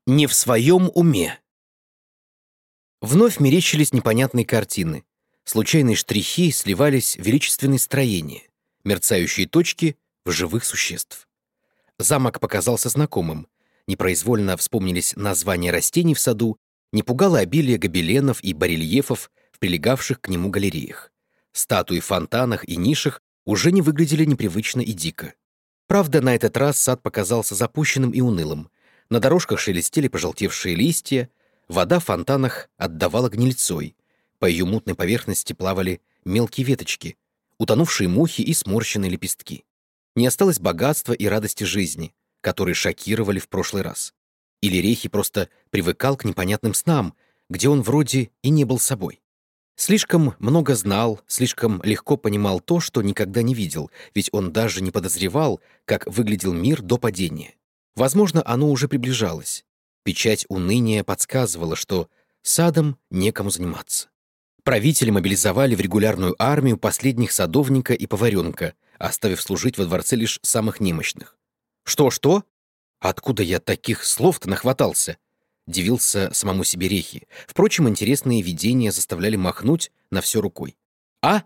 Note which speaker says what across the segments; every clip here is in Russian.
Speaker 1: Не в своем уме. Вновь мерещились непонятные картины. Случайные штрихи сливались в величественные строения, мерцающие точки в живых существ. Замок показался знакомым. Непроизвольно вспомнились названия растений в саду, не пугало обилие гобеленов и барельефов в прилегавших к нему галереях. Статуи в фонтанах и нишах уже не выглядели непривычно и дико. Правда, на этот раз сад показался запущенным и унылым. На дорожках шелестели пожелтевшие листья, вода в фонтанах отдавала гнильцой, по ее мутной поверхности плавали мелкие веточки, утонувшие мухи и сморщенные лепестки. Не осталось богатства и радости жизни, которые шокировали в прошлый раз. Или Рейхи просто привыкал к непонятным снам, где он вроде и не был собой. Слишком много знал, слишком легко понимал то, что никогда не видел, ведь он даже не подозревал, как выглядел мир до падения. Возможно, оно уже приближалось. Печать уныния подсказывала, что садом некому заниматься. Правители мобилизовали в регулярную армию последних садовника и поваренка, оставив служить во дворце лишь самых немощных. «Что-что? Откуда я таких слов-то нахватался?» — дивился самому себе Рейхи. Впрочем, интересные видения заставляли махнуть на все рукой. «А?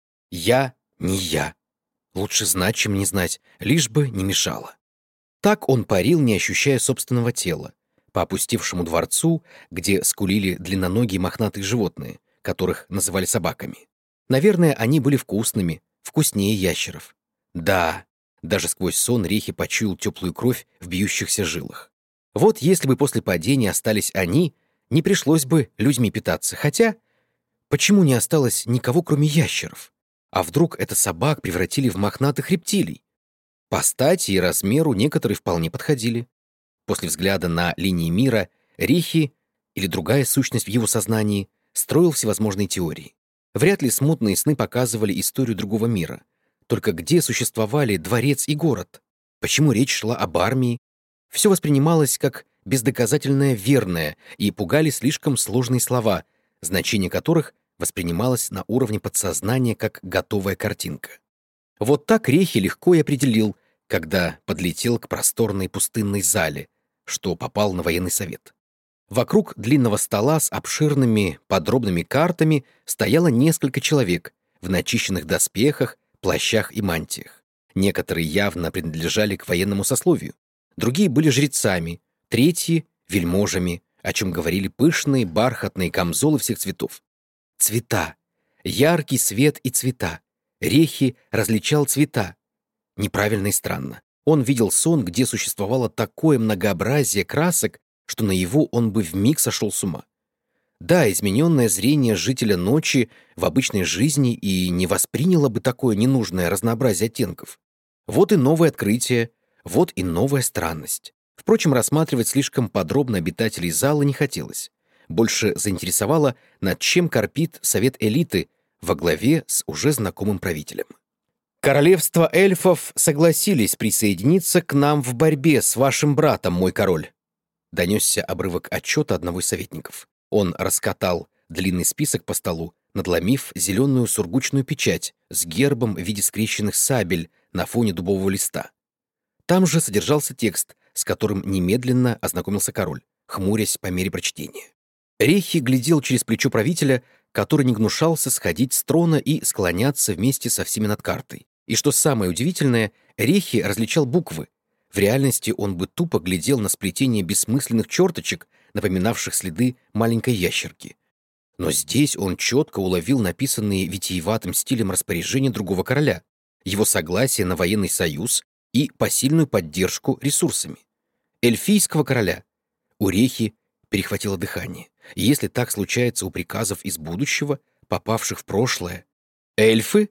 Speaker 1: Я не я. Лучше знать, чем не знать, лишь бы не мешало». Так он парил, не ощущая собственного тела, по опустевшему дворцу, где скулили длинноногие мохнатые животные, которых называли собаками. Наверное, они были вкусными, вкуснее ящеров. Да, даже сквозь сон Рейхи почуял теплую кровь в бьющихся жилах. Вот если бы после падения остались они, не пришлось бы людьми питаться. Хотя, почему не осталось никого, кроме ящеров? А вдруг это собак превратили в мохнатых рептилий? По стати и размеру некоторые вполне подходили. После взгляда на линии мира Рихи, или другая сущность в его сознании, строил всевозможные теории. Вряд ли смутные сны показывали историю другого мира. Только где существовали дворец и город? Почему речь шла об армии? Все воспринималось как бездоказательное верное, и пугали слишком сложные слова, значение которых воспринималось на уровне подсознания как готовая картинка. Вот так Рейхи легко и определил, когда подлетел к просторной пустынной зале, что попал на военный совет. Вокруг длинного стола с обширными подробными картами стояло несколько человек в начищенных доспехах, плащах и мантиях. Некоторые явно принадлежали к военному сословию, другие были жрецами, третьи — вельможами, о чем говорили пышные бархатные камзолы всех цветов. Цвета. Яркий свет и цвета. Рейхи различал цвета. Неправильно и странно. Он видел сон, где существовало такое многообразие красок, что наяву он бы вмиг сошел с ума. Да, измененное зрение жителя ночи в обычной жизни и не восприняло бы такое ненужное разнообразие оттенков. Вот и новое открытие, вот и новая странность. Впрочем, рассматривать слишком подробно обитателей зала не хотелось. Больше заинтересовало, над чем корпит совет элиты во главе с уже знакомым правителем. «Королевство эльфов согласились присоединиться к нам в борьбе с вашим братом, мой король», — донесся обрывок отчета одного из советников. Он раскатал длинный список по столу, надломив зеленую сургучную печать с гербом в виде скрещенных сабель на фоне дубового листа. Там же содержался текст, с которым немедленно ознакомился король, хмурясь по мере прочтения. Рейхи глядел через плечо правителя, который не гнушался сходить с трона и склоняться вместе со всеми над картой. И что самое удивительное, Рейхи различал буквы. В реальности он бы тупо глядел на сплетение бессмысленных черточек, напоминавших следы маленькой ящерки. Но здесь он четко уловил написанные витиеватым стилем распоряжения другого короля, его согласие на военный союз и посильную поддержку ресурсами. Эльфийского короля. У Рейхи перехватило дыхание. И если так случается у приказов из будущего, попавших в прошлое. Эльфы?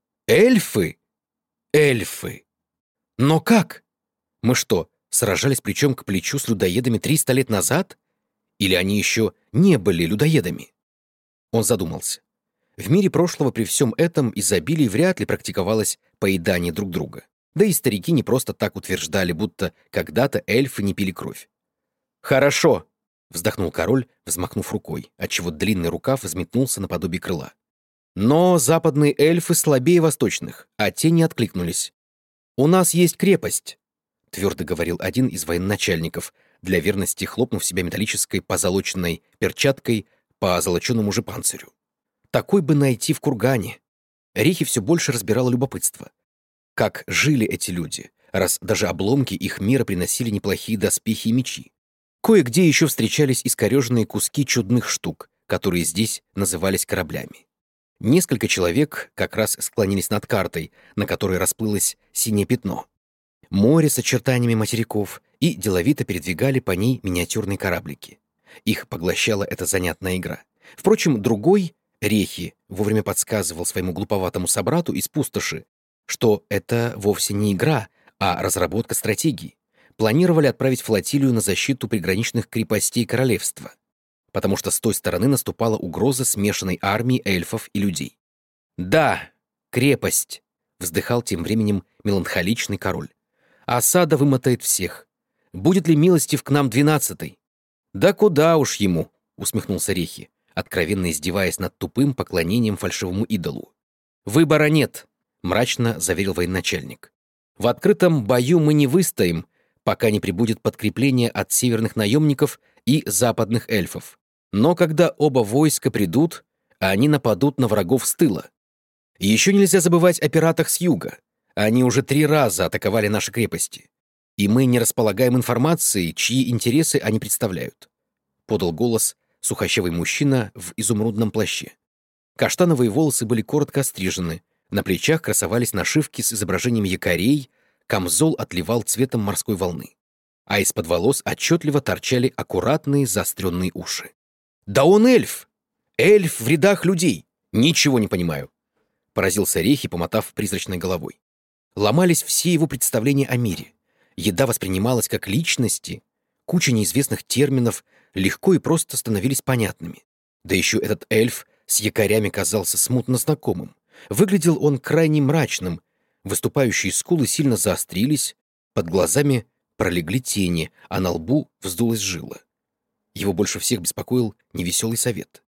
Speaker 1: Эльфы? Эльфы! Но как? Мы что, сражались плечом к плечу с людоедами 300 лет назад? Или они еще не были людоедами? Он задумался. В мире прошлого при всем этом изобилии вряд ли практиковалось поедание друг друга. Да и старики не просто так утверждали, будто когда-то эльфы не пили кровь. «Хорошо», — вздохнул король, взмахнув рукой, отчего длинный рукав взметнулся наподобие крыла. «Но западные эльфы слабее восточных, а те не откликнулись. У нас есть крепость», — твердо говорил один из военачальников, для верности хлопнув себя металлической позолоченной перчаткой по золоченому же панцирю. Такой бы найти в кургане. Рихи все больше разбирало любопытство. Как жили эти люди, раз даже обломки их мира приносили неплохие доспехи и мечи. Кое-где еще встречались искореженные куски чудных штук, которые здесь назывались кораблями. Несколько человек как раз склонились над картой, на которой расплылось синее пятно. Море с очертаниями материков, и деловито передвигали по ней миниатюрные кораблики. Их поглощала эта занятная игра. Впрочем, другой, Рехи, вовремя подсказывал своему глуповатому собрату из пустоши, что это вовсе не игра, а разработка стратегии. Планировали отправить флотилию на защиту приграничных крепостей королевства, потому что с той стороны наступала угроза смешанной армии эльфов и людей. «Да, крепость!» — вздыхал тем временем меланхоличный король. «Осада вымотает всех. Будет ли милостив к нам 12-й?» «Да куда уж ему!» — усмехнулся Рехи, откровенно издеваясь над тупым поклонением фальшивому идолу. «Выбора нет!» — мрачно заверил военачальник. «В открытом бою мы не выстоим, пока не прибудет подкрепление от северных наемников и западных эльфов. Но когда оба войска придут, они нападут на врагов с тыла. И еще нельзя забывать о пиратах с юга. Они уже 3 раза атаковали наши крепости. И мы не располагаем информацией, чьи интересы они представляют», — подал голос сухощавый мужчина в изумрудном плаще. Каштановые волосы были коротко острижены, на плечах красовались нашивки с изображением якорей, камзол отливал цветом морской волны, а из-под волос отчетливо торчали аккуратные заостренные уши. «Да он эльф! Эльф в рядах людей! Ничего не понимаю!» — поразился Рехи, помотав призрачной головой. Ломались все его представления о мире. Еда воспринималась как личности, куча неизвестных терминов легко и просто становились понятными. Да еще этот эльф с якорями казался смутно знакомым. Выглядел он крайне мрачным, выступающие скулы сильно заострились, под глазами пролегли тени, а на лбу вздулась жила. Его больше всех беспокоил невеселый совет.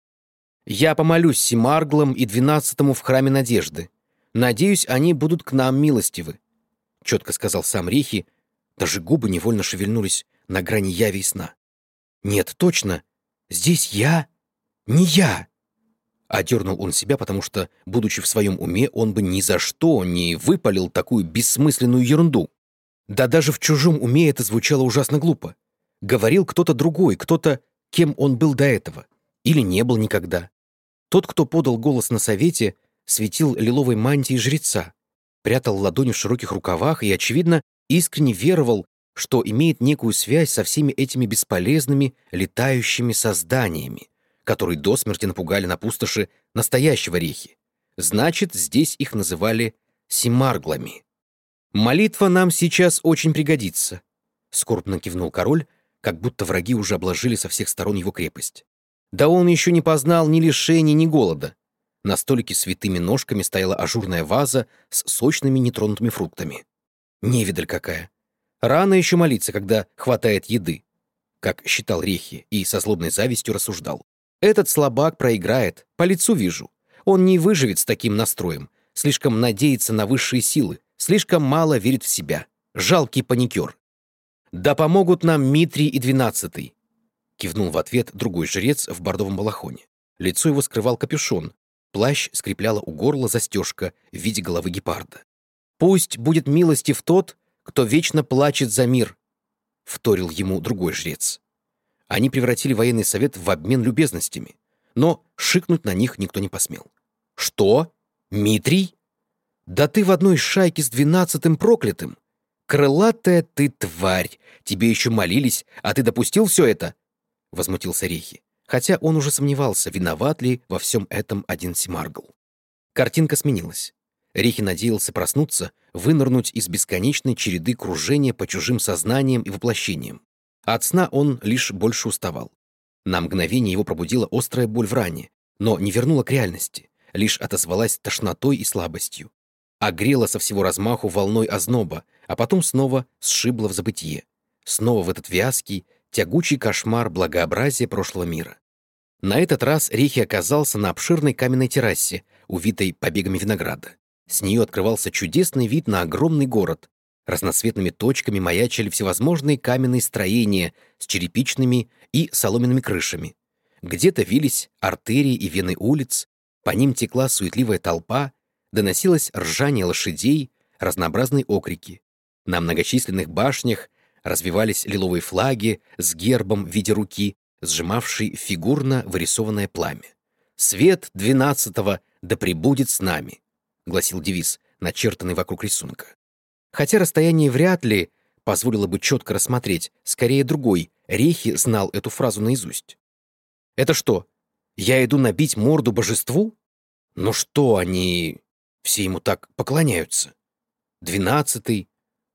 Speaker 1: «Я помолюсь Семарглам и 12-му в храме Надежды. Надеюсь, они будут к нам милостивы», — четко сказал сам Рехи. Даже губы невольно шевельнулись на грани яви и сна. «Нет, точно, здесь я, не я!» Одернул он себя, потому что, будучи в своем уме, он бы ни за что не выпалил такую бессмысленную ерунду. Да даже в чужом уме это звучало ужасно глупо. Говорил кто-то другой, кто-то, кем он был до этого. Или не был никогда. Тот, кто подал голос на совете, светил лиловой мантией жреца, прятал ладони в широких рукавах и, очевидно, искренне веровал, что имеет некую связь со всеми этими бесполезными летающими созданиями, которые до смерти напугали на пустоши настоящего Рехи. Значит, здесь их называли Семарглами. «Молитва нам сейчас очень пригодится», — скорбно кивнул король, как будто враги уже обложили со всех сторон его крепость. Да он еще не познал ни лишений, ни голода. На столике с святыми ножками стояла ажурная ваза с сочными нетронутыми фруктами. Невидаль какая. Рано еще молиться, когда хватает еды, как считал Рехи и со злобной завистью рассуждал. Этот слабак проиграет, по лицу вижу. Он не выживет с таким настроем, слишком надеется на высшие силы, слишком мало верит в себя. Жалкий паникер. «Да помогут нам Митрий и 12-й», — кивнул в ответ другой жрец в бордовом балахоне. Лицо его скрывал капюшон, плащ скрепляла у горла застежка в виде головы гепарда. «Пусть будет милостив тот, кто вечно плачет за мир», — вторил ему другой жрец. Они превратили военный совет в обмен любезностями, но шикнуть на них никто не посмел. «Что? Митрий? Да ты в одной шайке с 12-м проклятым! Крылатая ты тварь! Тебе еще молились, а ты допустил все это?» — возмутился Рехи, хотя он уже сомневался, виноват ли во всем этом один Семаргл. Картинка сменилась. Рехи надеялся проснуться, вынырнуть из бесконечной череды кружения по чужим сознаниям и воплощениям. От сна он лишь больше уставал. На мгновение его пробудила острая боль в ране, но не вернула к реальности, лишь отозвалась тошнотой и слабостью. Огрела со всего размаху волной озноба, а потом снова сшибла в забытье. Снова в этот вязкий, тягучий кошмар благообразия прошлого мира. На этот раз Рехи оказался на обширной каменной террасе, увитой побегами винограда. С нее открывался чудесный вид на огромный город, Разноцветными точками маячили всевозможные каменные строения с черепичными и соломенными крышами. Где-то вились артерии и вены улиц, по ним текла суетливая толпа, доносилось ржание лошадей, разнообразные окрики. На многочисленных башнях развивались лиловые флаги с гербом в виде руки, сжимавший фигурно вырисованное пламя. «Свет 12-го да пребудет с нами», — гласил девиз, начертанный вокруг рисунка. Хотя расстояние вряд ли позволило бы четко рассмотреть, скорее другой, Рехи знал эту фразу наизусть. «Это что, я иду набить морду божеству? Ну что они все ему так поклоняются? 12-й,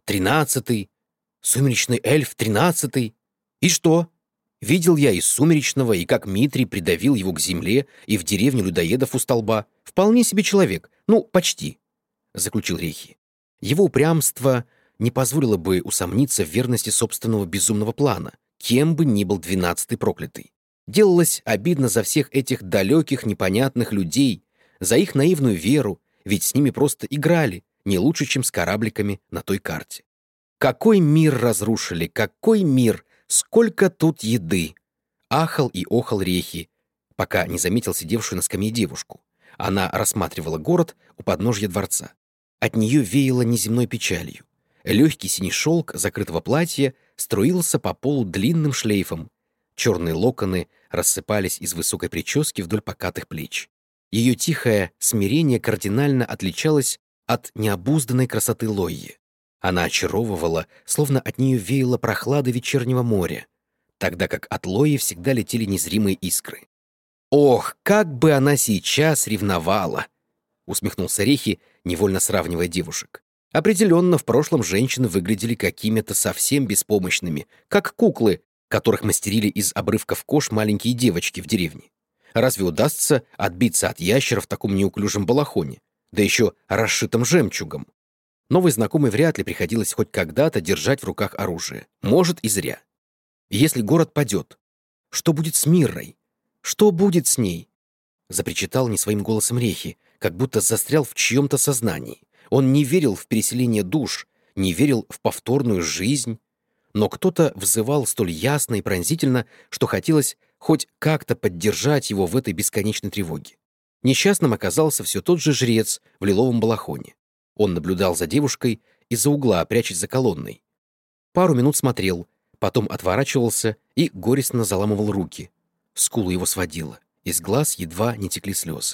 Speaker 1: 13-й, сумеречный эльф 13-й. И что? Видел я и сумеречного, и как Митрий придавил его к земле, и в деревне людоедов у столба. Вполне себе человек. Ну, почти», — заключил Рехи. Его упрямство не позволило бы усомниться в верности собственного безумного плана, кем бы ни был 12-й проклятый. Делалось обидно за всех этих далеких, непонятных людей, за их наивную веру, ведь с ними просто играли, не лучше, чем с корабликами на той карте. Какой мир разрушили, какой мир, сколько тут еды! Ахал и охал Рехи, пока не заметил сидевшую на скамье девушку. Она рассматривала город у подножья дворца. От нее веяло неземной печалью. Легкий синий шелк закрытого платья струился по полу длинным шлейфом. Черные локоны рассыпались из высокой прически вдоль покатых плеч. Ее тихое смирение кардинально отличалось от необузданной красоты Лойи. Она очаровывала, словно от нее веяло прохладой вечернего моря, тогда как от Лойи всегда летели незримые искры. «Ох, как бы она сейчас ревновала!» — усмехнулся Рехи, невольно сравнивая девушек. Определенно, в прошлом женщины выглядели какими-то совсем беспомощными, как куклы, которых мастерили из обрывков кож маленькие девочки в деревне. Разве удастся отбиться от ящера в таком неуклюжем балахоне, да еще расшитом жемчугом? Новой знакомой вряд ли приходилось хоть когда-то держать в руках оружие. Может, и зря. Если город падет, что будет с Миррой? Что будет с ней? Запричитал не своим голосом Рехи, как будто застрял в чьем-то сознании. Он не верил в переселение душ, не верил в повторную жизнь, но кто-то взывал столь ясно и пронзительно, что хотелось хоть как-то поддержать его в этой бесконечной тревоге. Несчастным оказался все тот же жрец в лиловом балахоне. Он наблюдал за девушкой из-за угла, прячась за колонной. Пару минут смотрел, потом отворачивался и горестно заламывал руки. Скулу его сводило, из глаз едва не текли слезы.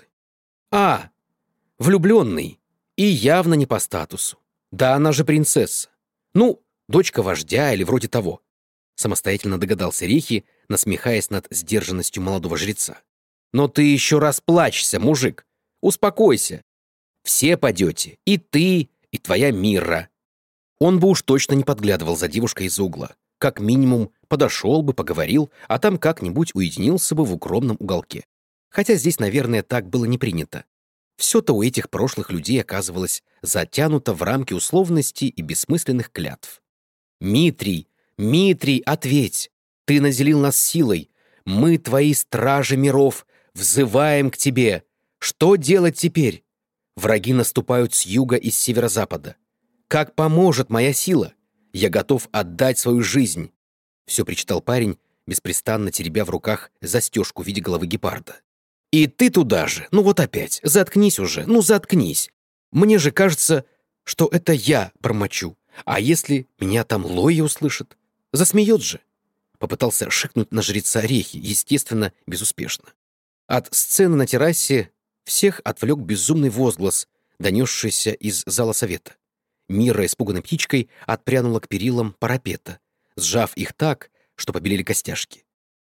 Speaker 1: «А, влюбленный! И явно не по статусу. Да она же принцесса. Ну, дочка вождя или вроде того», — самостоятельно догадался Рехи, насмехаясь над сдержанностью молодого жреца. «Но ты еще расплачься, мужик! Успокойся! Все падете, и ты, и твоя Мирра». Он бы уж точно не подглядывал за девушкой из-за угла. Как минимум, подошел бы, поговорил, а там как-нибудь уединился бы в укромном уголке. Хотя здесь, наверное, так было не принято. Все-то у этих прошлых людей оказывалось затянуто в рамки условностей и бессмысленных клятв. «Митрий, Митрий, ответь! Ты наделил нас силой. Мы, твои стражи миров, взываем к тебе. Что делать теперь? Враги наступают с юга и с северо-запада. Как поможет моя сила? Я готов отдать свою жизнь!» Все причитал парень, беспрестанно теребя в руках застежку в виде головы гепарда. «И ты туда же! Ну вот опять! Заткнись уже! Ну заткнись! Мне же кажется, что это я промочу. А если меня там Лойя услышит? Засмеет же!» Попытался шикнуть на жреца Рехи, естественно, безуспешно. От сцены на террасе всех отвлек безумный возглас, донесшийся из зала совета. Мирра, испуганной птичкой, отпрянула к перилам парапета, сжав их так, что побелели костяшки.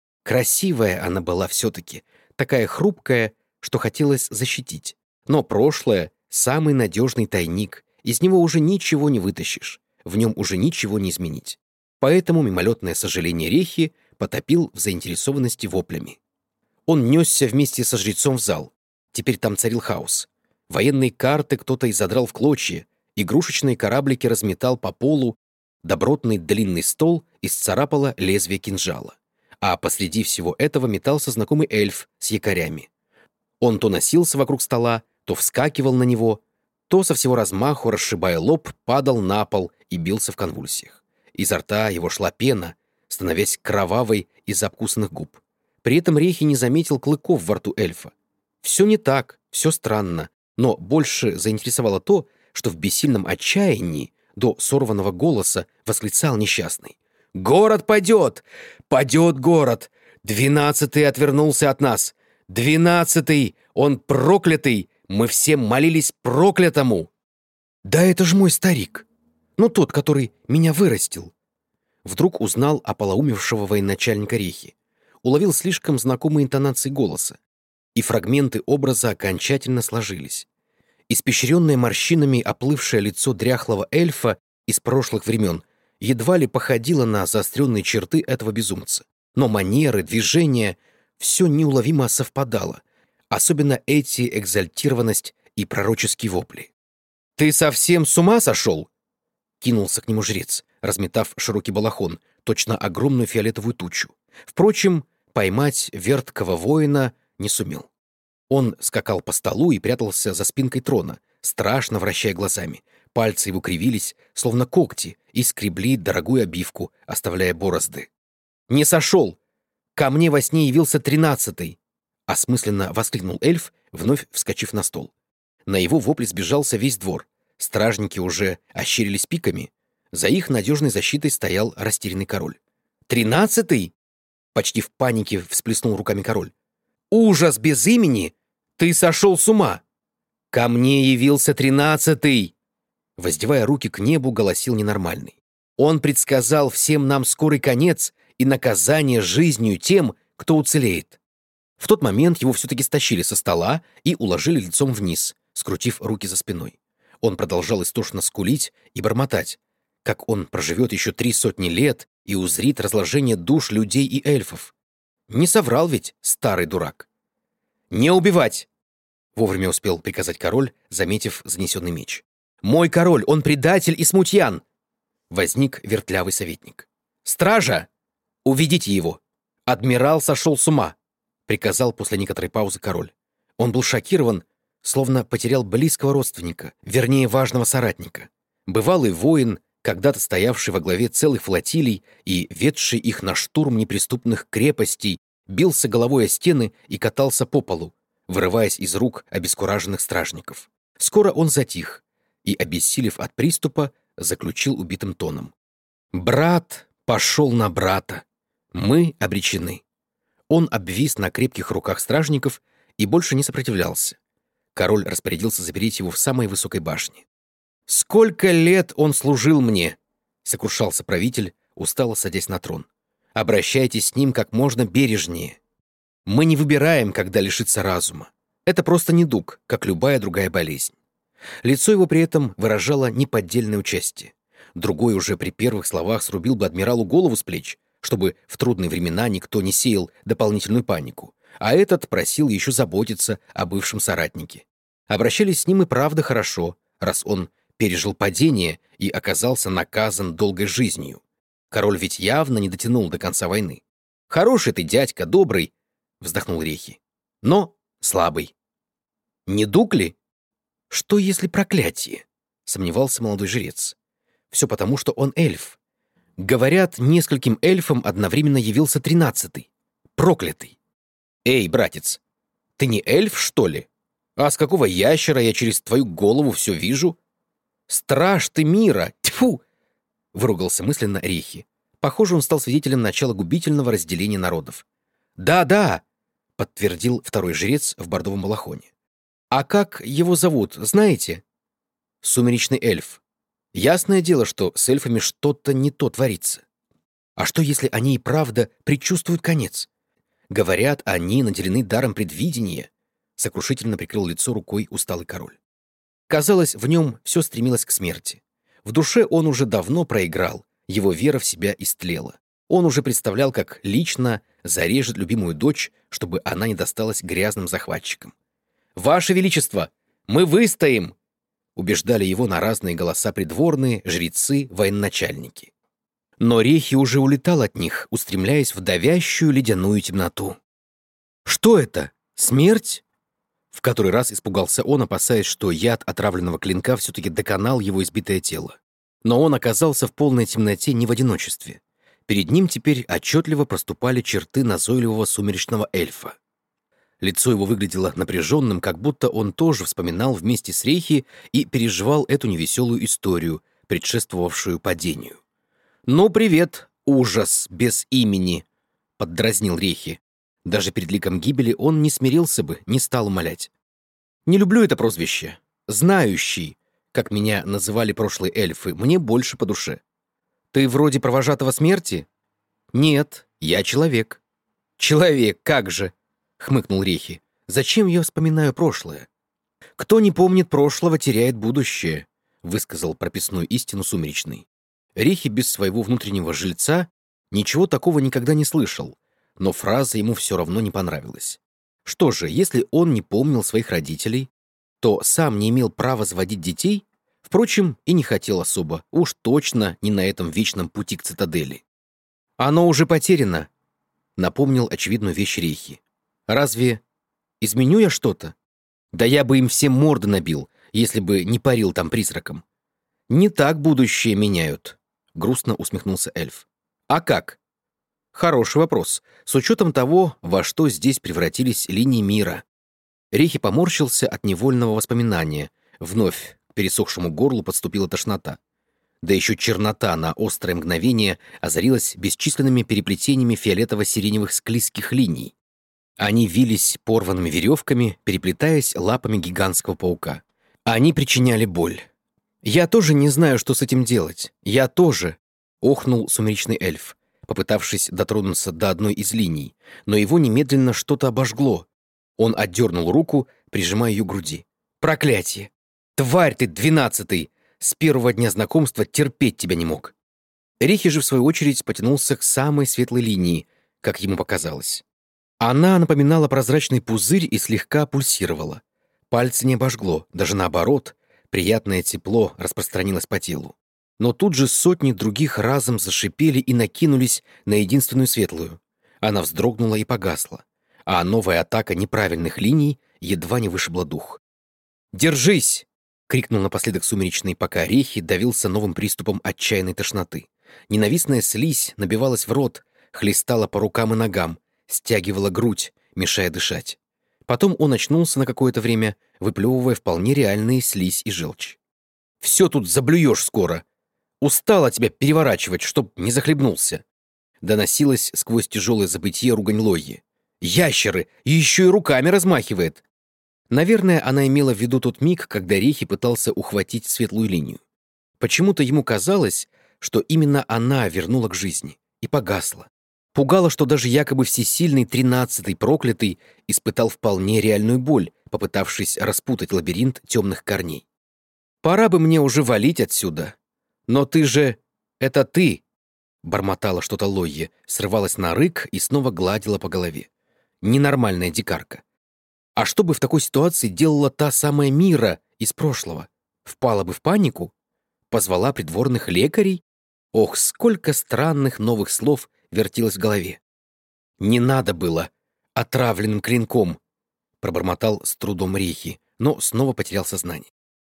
Speaker 1: Красивая она была все-таки, такая хрупкая, что хотелось защитить. Но прошлое — самый надежный тайник, из него уже ничего не вытащишь, в нем уже ничего не изменить. Поэтому мимолетное сожаление Рехи потопил в заинтересованности воплями. Он несся вместе со жрецом в зал. Теперь там царил хаос. Военные карты кто-то изодрал в клочья, игрушечные кораблики разметал по полу, добротный длинный стол исцарапало лезвие кинжала. А посреди всего этого метался знакомый эльф с якорями. Он то носился вокруг стола, то вскакивал на него, то со всего размаху, расшибая лоб, падал на пол и бился в конвульсиях. Изо рта его шла пена, становясь кровавой из-за обкусанных губ. При этом Рейхи не заметил клыков во рту эльфа. Все не так, все странно, но больше заинтересовало то, что в бессильном отчаянии до сорванного голоса восклицал несчастный: «Город падет! Падет город! 12-й отвернулся от нас! 12-й! Он проклятый! Мы все молились проклятому!» «Да это ж мой старик! Ну, тот, который меня вырастил!» Вдруг узнал ополоумевшего военачальника Рейхи. Уловил слишком знакомые интонации голоса, и фрагменты образа окончательно сложились. Испещренное морщинами оплывшее лицо дряхлого эльфа из прошлых времен едва ли походило на заостренные черты этого безумца. Но манеры, движения — все неуловимо совпадало, особенно эти экзальтированность и пророческие вопли. «Ты совсем с ума сошел?» — кинулся к нему жрец, разметав широкий балахон, точно огромную фиолетовую тучу. Впрочем, поймать верткого воина не сумел. Он скакал по столу и прятался за спинкой трона, страшно вращая глазами. Пальцы его кривились, словно когти, и скребли дорогую обивку, оставляя борозды. «Не сошел! Ко мне во сне явился 13-й!» — осмысленно воскликнул эльф, вновь вскочив на стол. На его вопли сбежался весь двор. Стражники уже ощерились пиками. За их надежной защитой стоял растерянный король. «13-й?» — почти в панике всплеснул руками король. «Ужас без имени! Ты сошел с ума! Ко мне явился 13-й!» Воздевая руки к небу, голосил ненормальный. «Он предсказал всем нам скорый конец и наказание жизнью тем, кто уцелеет». В тот момент его все-таки стащили со стола и уложили лицом вниз, скрутив руки за спиной. Он продолжал истошно скулить и бормотать, как он проживет еще 300 лет и узрит разложение душ людей и эльфов. Не соврал ведь старый дурак. «Не убивать!» — вовремя успел приказать король, заметив занесенный меч. «Мой король, он предатель и смутьян!» Возник вертлявый советник. «Стража! Уведите его! Адмирал сошел с ума!» — приказал после некоторой паузы король. Он был шокирован, словно потерял близкого родственника, вернее, важного соратника. Бывалый воин, когда-то стоявший во главе целых флотилий и ведший их на штурм неприступных крепостей, бился головой о стены и катался по полу, вырываясь из рук обескураженных стражников. Скоро он затих и, обессилев от приступа, заключил убитым тоном: «Брат пошел на брата. Мы обречены». Он обвис на крепких руках стражников и больше не сопротивлялся. Король распорядился запереть его в самой высокой башне. «Сколько лет он служил мне!» — сокрушался правитель, устало садясь на трон. «Обращайтесь с ним как можно бережнее. Мы не выбираем, когда лишиться разума. Это просто недуг, как любая другая болезнь». Лицо его при этом выражало неподдельное участие. Другой уже при первых словах срубил бы адмиралу голову с плеч, чтобы в трудные времена никто не сеял дополнительную панику, а этот просил еще заботиться о бывшем соратнике. Обращались с ним и правда хорошо, раз он пережил падение и оказался наказан долгой жизнью. Король ведь явно не дотянул до конца войны. «Хороший ты дядька, добрый», — вздохнул Рейхи, — «но слабый». «Недуг ли?» «Что, если проклятие?» — сомневался молодой жрец. «Все потому, что он эльф. Говорят, нескольким эльфам одновременно явился 13-й. Проклятый. Эй, братец, ты не эльф, что ли? А с какого ящера я через твою голову все вижу? Страж ты мира! Тьфу!» — выругался мысленно Рейхи. Похоже, он стал свидетелем начала губительного разделения народов. «Да-да!» — подтвердил второй жрец в бордовом балахоне. «А как его зовут, знаете?» «Сумеречный эльф. Ясное дело, что с эльфами что-то не то творится. А что, если они и правда предчувствуют конец? Говорят, они наделены даром предвидения», — сокрушительно прикрыл лицо рукой усталый король. Казалось, в нем все стремилось к смерти. В душе он уже давно проиграл, его вера в себя истлела. Он уже представлял, как лично зарежет любимую дочь, чтобы она не досталась грязным захватчикам. «Ваше Величество, мы выстоим!» убеждали его на разные голоса придворные, жрецы, военачальники. Но Рейхи уже улетал от них, устремляясь в давящую ледяную темноту. «Что это? Смерть?» В который раз испугался он, опасаясь, что яд отравленного клинка все-таки доконал его избитое тело. Но он оказался в полной темноте не в одиночестве. Перед ним теперь отчетливо проступали черты назойливого сумеречного эльфа. Лицо его выглядело напряженным, как будто он тоже вспоминал вместе с Рейхи и переживал эту невеселую историю, предшествовавшую падению. «Ну, привет, ужас без имени!» — поддразнил Рейхи. Даже перед ликом гибели он не смирился бы, не стал умолять. «Не люблю это прозвище. Знающий, как меня называли прошлые эльфы, мне больше по душе. Ты вроде провожатого смерти?» «Нет, я человек». «Человек, как же!» — хмыкнул Рейхи. «Зачем я вспоминаю прошлое?» «Кто не помнит прошлого, теряет будущее», — высказал прописную истину Сумеречный. Рейхи без своего внутреннего жильца ничего такого никогда не слышал, но фраза ему все равно не понравилась. Что же, если он не помнил своих родителей, то сам не имел права заводить детей, впрочем, и не хотел особо, уж точно не на этом вечном пути к цитадели. «Оно уже потеряно», — напомнил очевидную вещь Рейхи. «Разве изменю я что-то? Да я бы им всем морды набил, если бы не парил там призраком». «Не так будущее меняют», — грустно усмехнулся эльф. «А как?» «Хороший вопрос, с учетом того, во что здесь превратились линии мира». Рейхи поморщился от невольного воспоминания. Вновь к пересохшему горлу подступила тошнота. Да еще чернота на острое мгновение озарилась бесчисленными переплетениями фиолетово-сиреневых склизких линий. Они вились порванными веревками, переплетаясь лапами гигантского паука. Они причиняли боль. «Я тоже не знаю, что с этим делать. Я тоже!» — охнул сумеречный эльф, попытавшись дотронуться до одной из линий, но его немедленно что-то обожгло. Он отдернул руку, прижимая ее к груди. «Проклятие! Тварь ты, 12-й! С первого дня знакомства терпеть тебя не мог!» Рихи же, в свою очередь, потянулся к самой светлой линии, как ему показалось. Она напоминала прозрачный пузырь и слегка пульсировала. Пальцы не обожгло, даже наоборот, приятное тепло распространилось по телу. Но тут же сотни других разом зашипели и накинулись на единственную светлую. Она вздрогнула и погасла, а новая атака неправильных линий едва не вышибла дух. «Держись!» — крикнул напоследок Сумеречный, пока Рейхи давился новым приступом отчаянной тошноты. Ненавистная слизь набивалась в рот, хлестала по рукам и ногам, стягивала грудь, мешая дышать. Потом он очнулся на какое-то время, выплевывая вполне реальные слизь и желчь. «Все тут заблюешь скоро! Устала тебя переворачивать, чтоб не захлебнулся!» Доносилась сквозь тяжелое забытье ругань Лойи. «Ящеры! Еще и руками размахивает!» Наверное, она имела в виду тот миг, когда Рейхи пытался ухватить светлую линию. Почему-то ему казалось, что именно она вернула к жизни и погасла. Пугало, что даже якобы всесильный 13-й проклятый испытал вполне реальную боль, попытавшись распутать лабиринт темных корней. «Пора бы мне уже валить отсюда. Но ты же... Это ты!» Бормотала что-то Лойе, срывалась на рык и снова гладила по голове. Ненормальная дикарка. А что бы в такой ситуации делала та самая Мира из прошлого? Впала бы в панику? Позвала придворных лекарей? Ох, сколько странных новых слов вертелось в голове. «Не надо было! Отравленным клинком!» пробормотал с трудом Рейхи, но снова потерял сознание.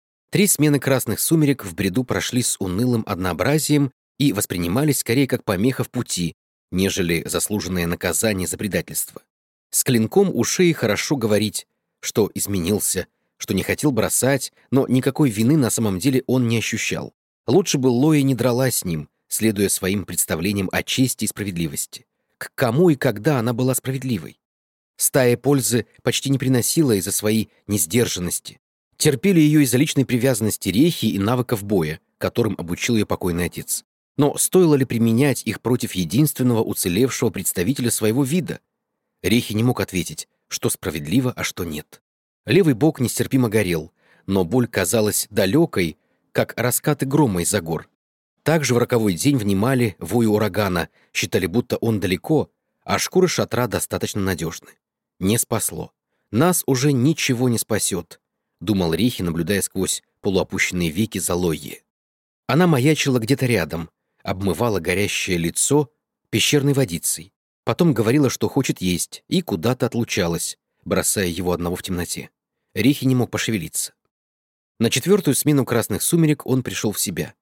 Speaker 1: 3 смены красных сумерек в бреду прошли с унылым однообразием и воспринимались скорее как помеха в пути, нежели заслуженное наказание за предательство. С клинком у шеи хорошо говорить, что изменился, что не хотел бросать, но никакой вины на самом деле он не ощущал. Лучше бы Лоя не дралась с ним, следуя своим представлениям о чести и справедливости. К кому и когда она была справедливой? Стая пользы почти не приносила из-за своей несдержанности. Терпели ее из-за личной привязанности Рейхи и навыков боя, которым обучил ее покойный отец. Но стоило ли применять их против единственного уцелевшего представителя своего вида? Рейхи не мог ответить, что справедливо, а что нет. Левый бок нестерпимо горел, но боль казалась далекой, как раскаты грома из-за гор. Также в роковой день внимали вою урагана, считали, будто он далеко, а шкуры шатра достаточно надежны. Не спасло. Нас уже ничего не спасет, думал Рейхи, наблюдая сквозь полуопущенные веки за Лойи. Она маячила где-то рядом, обмывала горящее лицо пещерной водицей, потом говорила, что хочет есть, и куда-то отлучалась, бросая его одного в темноте. Рейхи не мог пошевелиться. На 4-ю смену красных сумерек он пришел в себя.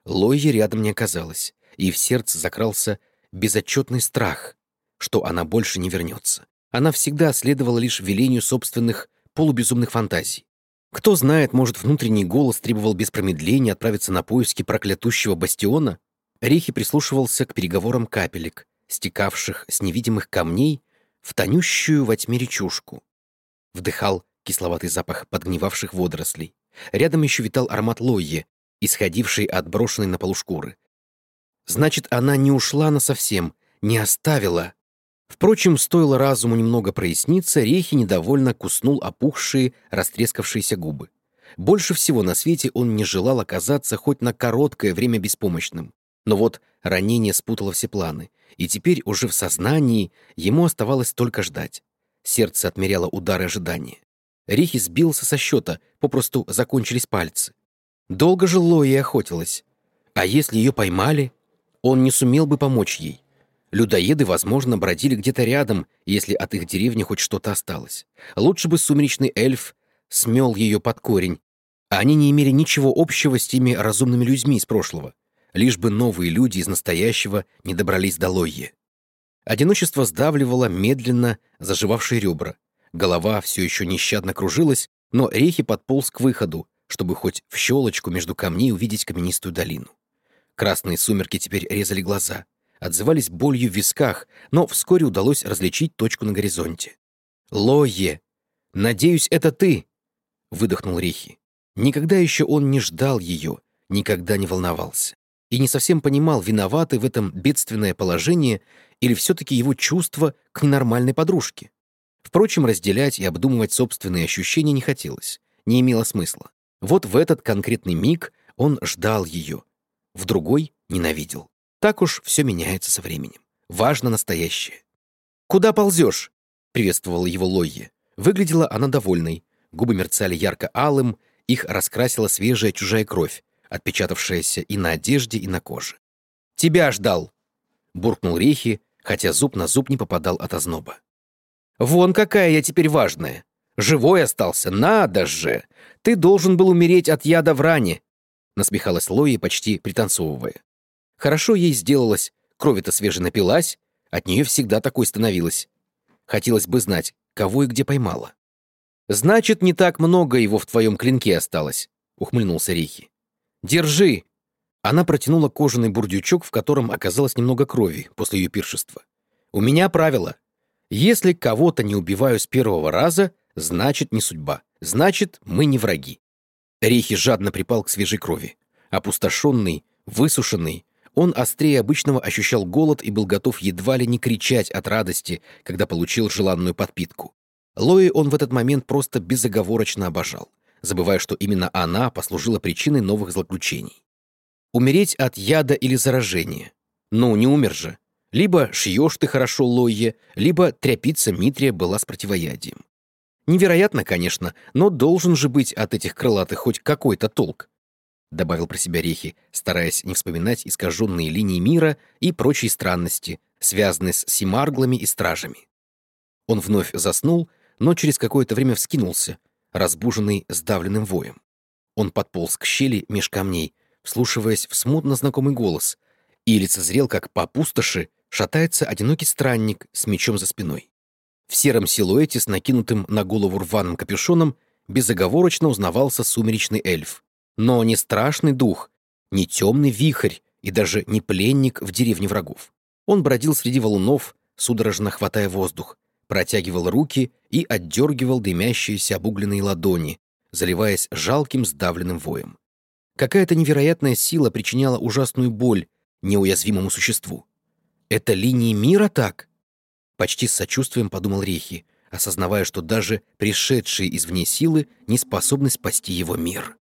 Speaker 1: Лойи рядом не оказалось, и в сердце закрался безотчетный страх, что она больше не вернется. Она всегда следовала лишь велению собственных полубезумных фантазий. Кто знает, может, внутренний голос требовал без промедления отправиться на поиски проклятущего бастиона? Рихи прислушивался к переговорам капелек, стекавших с невидимых камней в тонущую во тьме речушку. Вдыхал кисловатый запах подгнивавших водорослей. Рядом еще витал аромат лойи, исходивший от брошенной на полу шкуры. Значит, она не ушла насовсем, не оставила. Впрочем, стоило разуму немного проясниться, Рехи недовольно куснул опухшие, растрескавшиеся губы. Больше всего на свете он не желал оказаться хоть на короткое время беспомощным. Но вот ранение спутало все планы, и теперь уже в сознании ему оставалось только ждать. Сердце отмеряло удары ожидания. Рихи сбился со счета, попросту закончились пальцы. Долго же Лои охотилась. А если ее поймали, он не сумел бы помочь ей. Людоеды, возможно, бродили где-то рядом, если от их деревни хоть что-то осталось. Лучше бы сумеречный эльф смел ее под корень. А они не имели ничего общего с теми разумными людьми из прошлого. Лишь бы новые люди из настоящего не добрались до Лойи. Одиночество сдавливало медленно заживавшие ребра. Голова все еще нещадно кружилась, но Рехи подполз к выходу, чтобы хоть в щелочку между камней увидеть каменистую долину. Красные сумерки теперь резали глаза, отзывались болью в висках, но вскоре удалось различить точку на горизонте. «Лойе! Надеюсь, это ты!» — выдохнул Рехи. Никогда еще он не ждал ее, никогда не волновался. И не совсем понимал, виноваты в этом бедственное положение или все-таки его чувства к ненормальной подружке. Впрочем, разделять и обдумывать собственные ощущения не хотелось, не имело смысла. Вот в этот конкретный миг он ждал ее, в другой — ненавидел. Так уж все меняется со временем. Важно настоящее. «Куда ползешь?» — приветствовала его Лойе. Выглядела она довольной. Губы мерцали ярко-алым, их раскрасила свежая чужая кровь, отпечатавшаяся и на одежде, и на коже. «Тебя ждал!» — буркнул Рехи, хотя зуб на зуб не попадал от озноба. «Вон какая я теперь важная! Живой остался, надо же! Ты должен был умереть от яда в ране!» — насмехалась Лои, почти пританцовывая. Хорошо ей сделалось, крови-то свежей напилась, от нее всегда такой становилась. Хотелось бы знать, кого и где поймала. «Значит, не так много его в твоем клинке осталось», — ухмыльнулся Рихи. «Держи!» Она протянула кожаный бурдючок, в котором оказалось немного крови после ее пиршества. «У меня правило. Если кого-то не убиваю с первого раза, значит, не судьба. Значит, мы не враги». Рихи жадно припал к свежей крови. Опустошенный, высушенный, он острее обычного ощущал голод и был готов едва ли не кричать от радости, когда получил желанную подпитку. Лои он в этот момент просто безоговорочно обожал, забывая, что именно она послужила причиной новых злоключений. Умереть от яда или заражения? Ну, не умер же. Либо шьешь ты хорошо Лойе, либо тряпица Митрия была с противоядием. Невероятно, конечно, но должен же быть от этих крылатых хоть какой-то толк, добавил про себя Рехи, стараясь не вспоминать искаженные линии мира и прочие странности, связанные с симарглами и стражами. Он вновь заснул, но через какое-то время вскинулся, разбуженный сдавленным воем. Он подполз к щели меж камней, вслушиваясь в смутно знакомый голос, и лицезрел, как по пустоши шатается одинокий странник с мечом за спиной. В сером силуэте с накинутым на голову рваным капюшоном безоговорочно узнавался сумеречный эльф. Но не страшный дух, не темный вихрь и даже не пленник в деревне врагов. Он бродил среди валунов, судорожно хватая воздух, протягивал руки и отдергивал дымящиеся обугленные ладони, заливаясь жалким сдавленным воем. Какая-то невероятная сила причиняла ужасную боль неуязвимому существу. «Это линии мира так?» Почти с сочувствием подумал Рехи, осознавая, что даже пришедшие извне силы не способны спасти его мир.